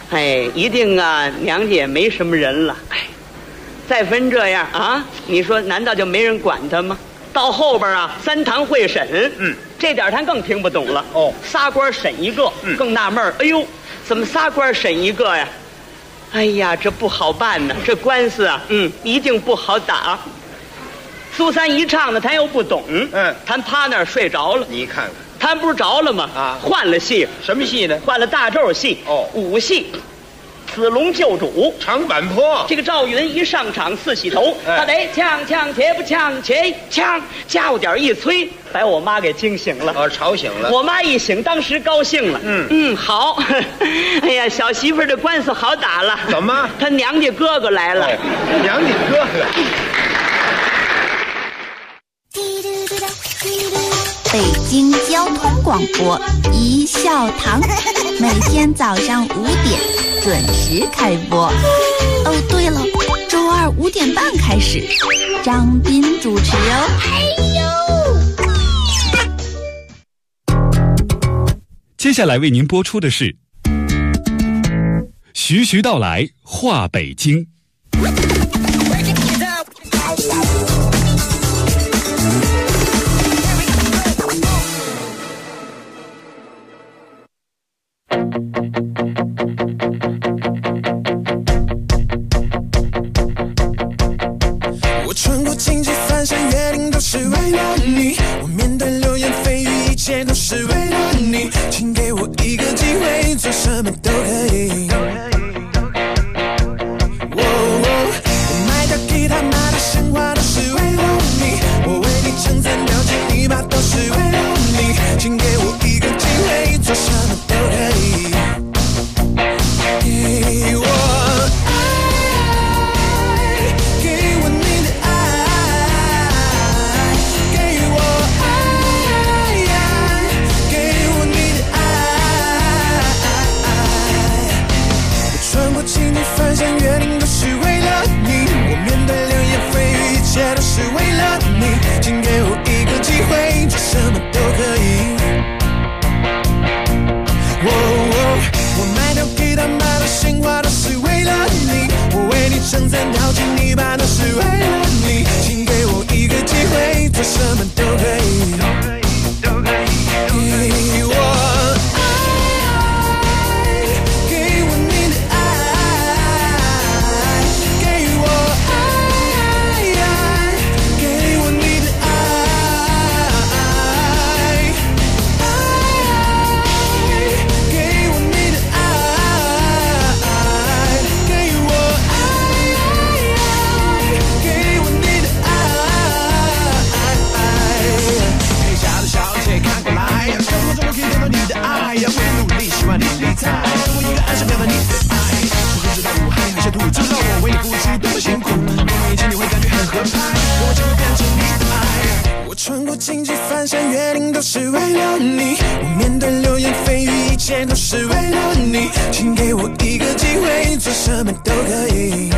哎，一定啊，娘家也没什么人了。哎，再分这样啊，你说难道就没人管他吗？到后边啊，3堂会审，这点他更听不懂了。哦，3官审一个，更纳闷儿。哎呦，怎么3官审一个呀？哎呀，这不好办呢，这官司啊，一定不好打。苏三一唱呢，他又不懂，他趴那儿睡着了。 你看看， 他不是着了吗？啊，换了戏， 什么戏呢？ 换了大咒戏。哦，武戏。死龙救主， 长坂坡。 这个赵云一上场四洗头，他得呛呛且不呛且呛，家伙点一催，把我妈给惊醒了。 哦，吵醒了。 我妈一醒，当时高兴了。好。哎呀，小媳妇这官司好打了。 怎么？ 他娘家哥哥来了。 娘家哥哥。 北京交通广播一笑堂，每天早上5点准时开播。哦，对了，周二5点半开始，张斌主持哦。 接下来为您播出的是徐徐道来话北京。 我穿过荆棘翻山越岭都是为了你，我面对流言蜚语一切都是为了你，请给我一个机会，做什么都可以。我卖掉吉他，卖掉神话都是为了你，我为你撑伞掉进泥巴都是为了你，请给我一个机会，做什么都可以。给我爱，给我你的爱，给我爱，给我你的爱。我穿过荆棘翻山越岭都是为了你，我面对流言蜚语一切都是为了你，请给我一个机会，做什么都可以。我卖掉吉他，卖掉鲜花都是为了你，我为你撑伞掉进泥巴都是为了你，请给我一个机会，做什么都可以。给我爱，给我你的爱，给我爱，给我你的爱，给我你的爱，给我爱，给我你的爱。黑下的小姐看过来，生活中我可以得到你的爱，我会努力，希望你理睬，我一个爱上表达你的爱。我不知道我还有些度，知道我为你付出多么辛苦，跟我一起你会感觉很合拍，跟我就会变成你的爱。我穿过荆棘翻山越岭都是为了你，我面对流言蜚语一切都是为了你，请给我一个机会，做什么都可以。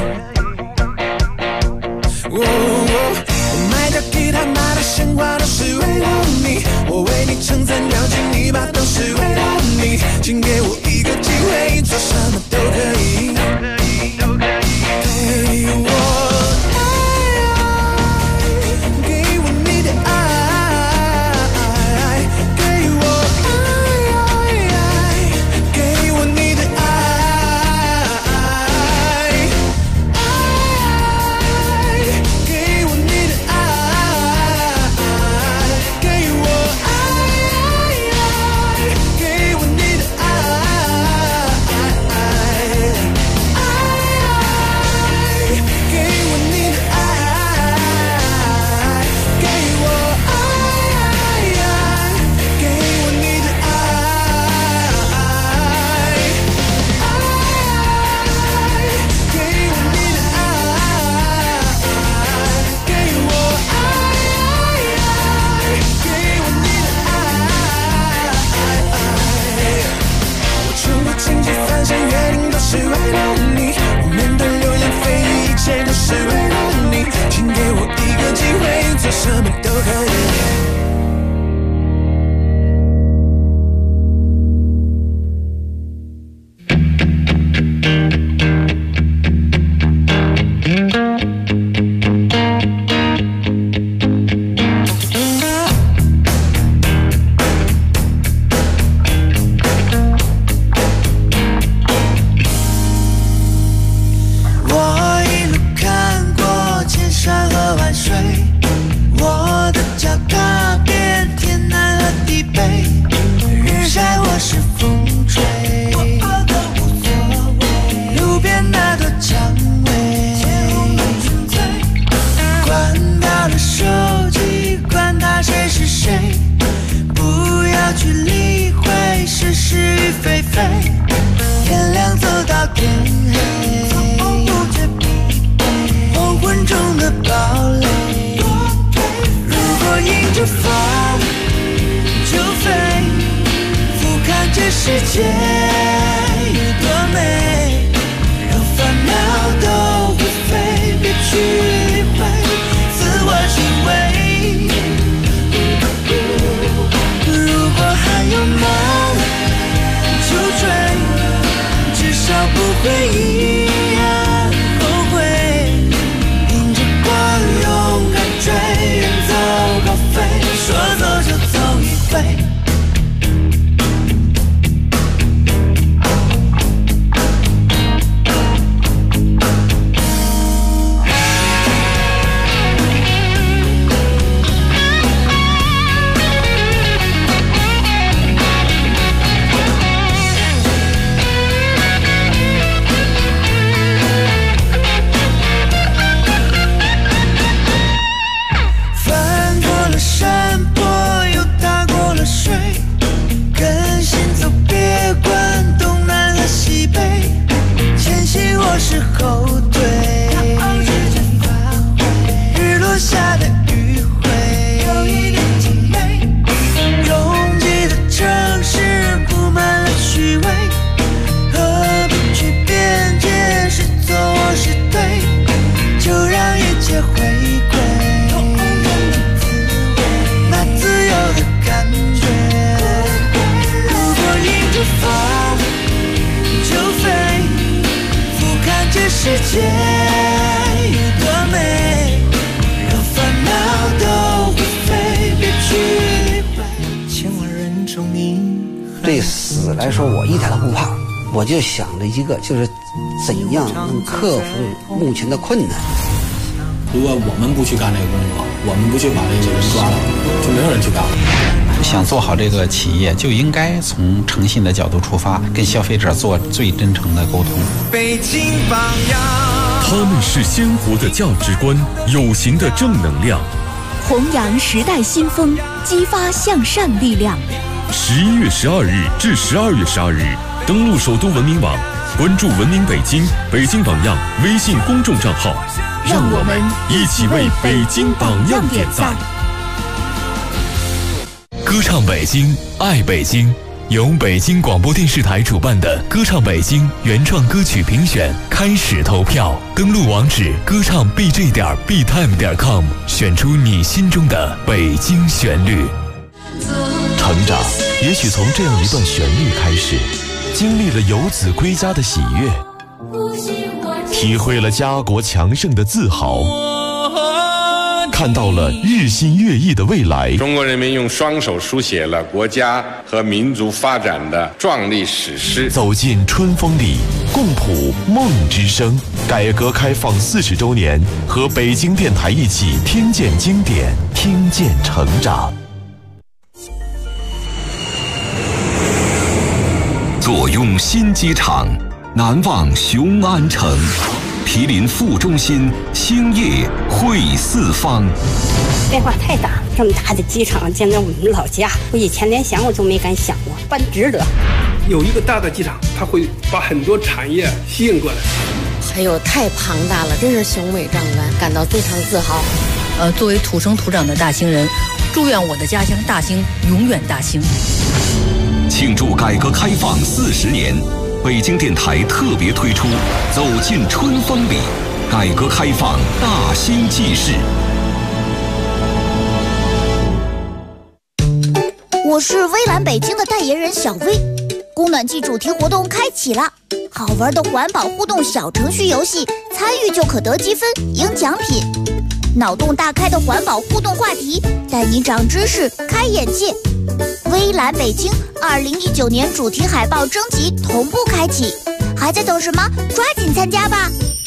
我卖掉吉他，卖掉鲜花都是为了你，我为你撑伞掉进泥巴都是为了你，请给我一个机会，做什么都可以。给我爱，给我你的爱，给我爱，给我你的爱，给我你的爱，给我爱，给我你的爱。 多美，让烦恼都会飞，别去理会。千万人中你。 对死来说，我一点都不怕，我就想着一个，就是怎样能克服目前的困难。 如果我们不去干这个工作，我们不去把这个人抓了，就没有人去干了。 想做好这个企业，就应该从诚信的角度出发，跟消费者做最真诚的沟通。 北京榜样， 他们是鲜活的价值观，有形的正能量， 弘扬时代新风，激发向善力量。 11月12日至12月12日，登录首都文明网，关注文明北京、北京榜样微信公众账号， 让我们一起为北京榜样点赞。 歌唱北京，爱北京，由北京广播电视台主办的歌唱北京原创歌曲评选开始投票，登录网址歌唱 bj.btime.com， 选出你心中的北京旋律。 成长也许从这样一段旋律开始，经历了游子归家的喜悦，体会了家国强盛的自豪，看到了日新月异的未来。 中国人民用双手书写了国家和民族发展的壮丽史诗。 走进春风里，共谱梦之声。改革开放40周年，和北京电台一起听见经典，听见成长。 坐拥新机场，难忘雄安城，毗邻副中心，兴业汇四方。 变化太大，这么大的机场建在我们老家，我以前连想我都没敢想过，办值得。 有一个大的机场，它会把很多产业吸引过来。 哎呦，太庞大了，真是雄伟壮观，感到非常自豪。 作为土生土长的大兴人，祝愿我的家乡大兴永远大兴。 庆祝改革开放40年，北京电台特别推出《走进春风里》，改革开放大兴纪事。 我是微蓝北京的代言人小薇，供暖季主题活动开启了，好玩的环保互动小程序游戏，参与就可得积分赢奖品。脑洞大开的环保互动话题，带你长知识开眼界。微蓝北京2019年主题海报征集同步开启，还在等什么？抓紧参加吧！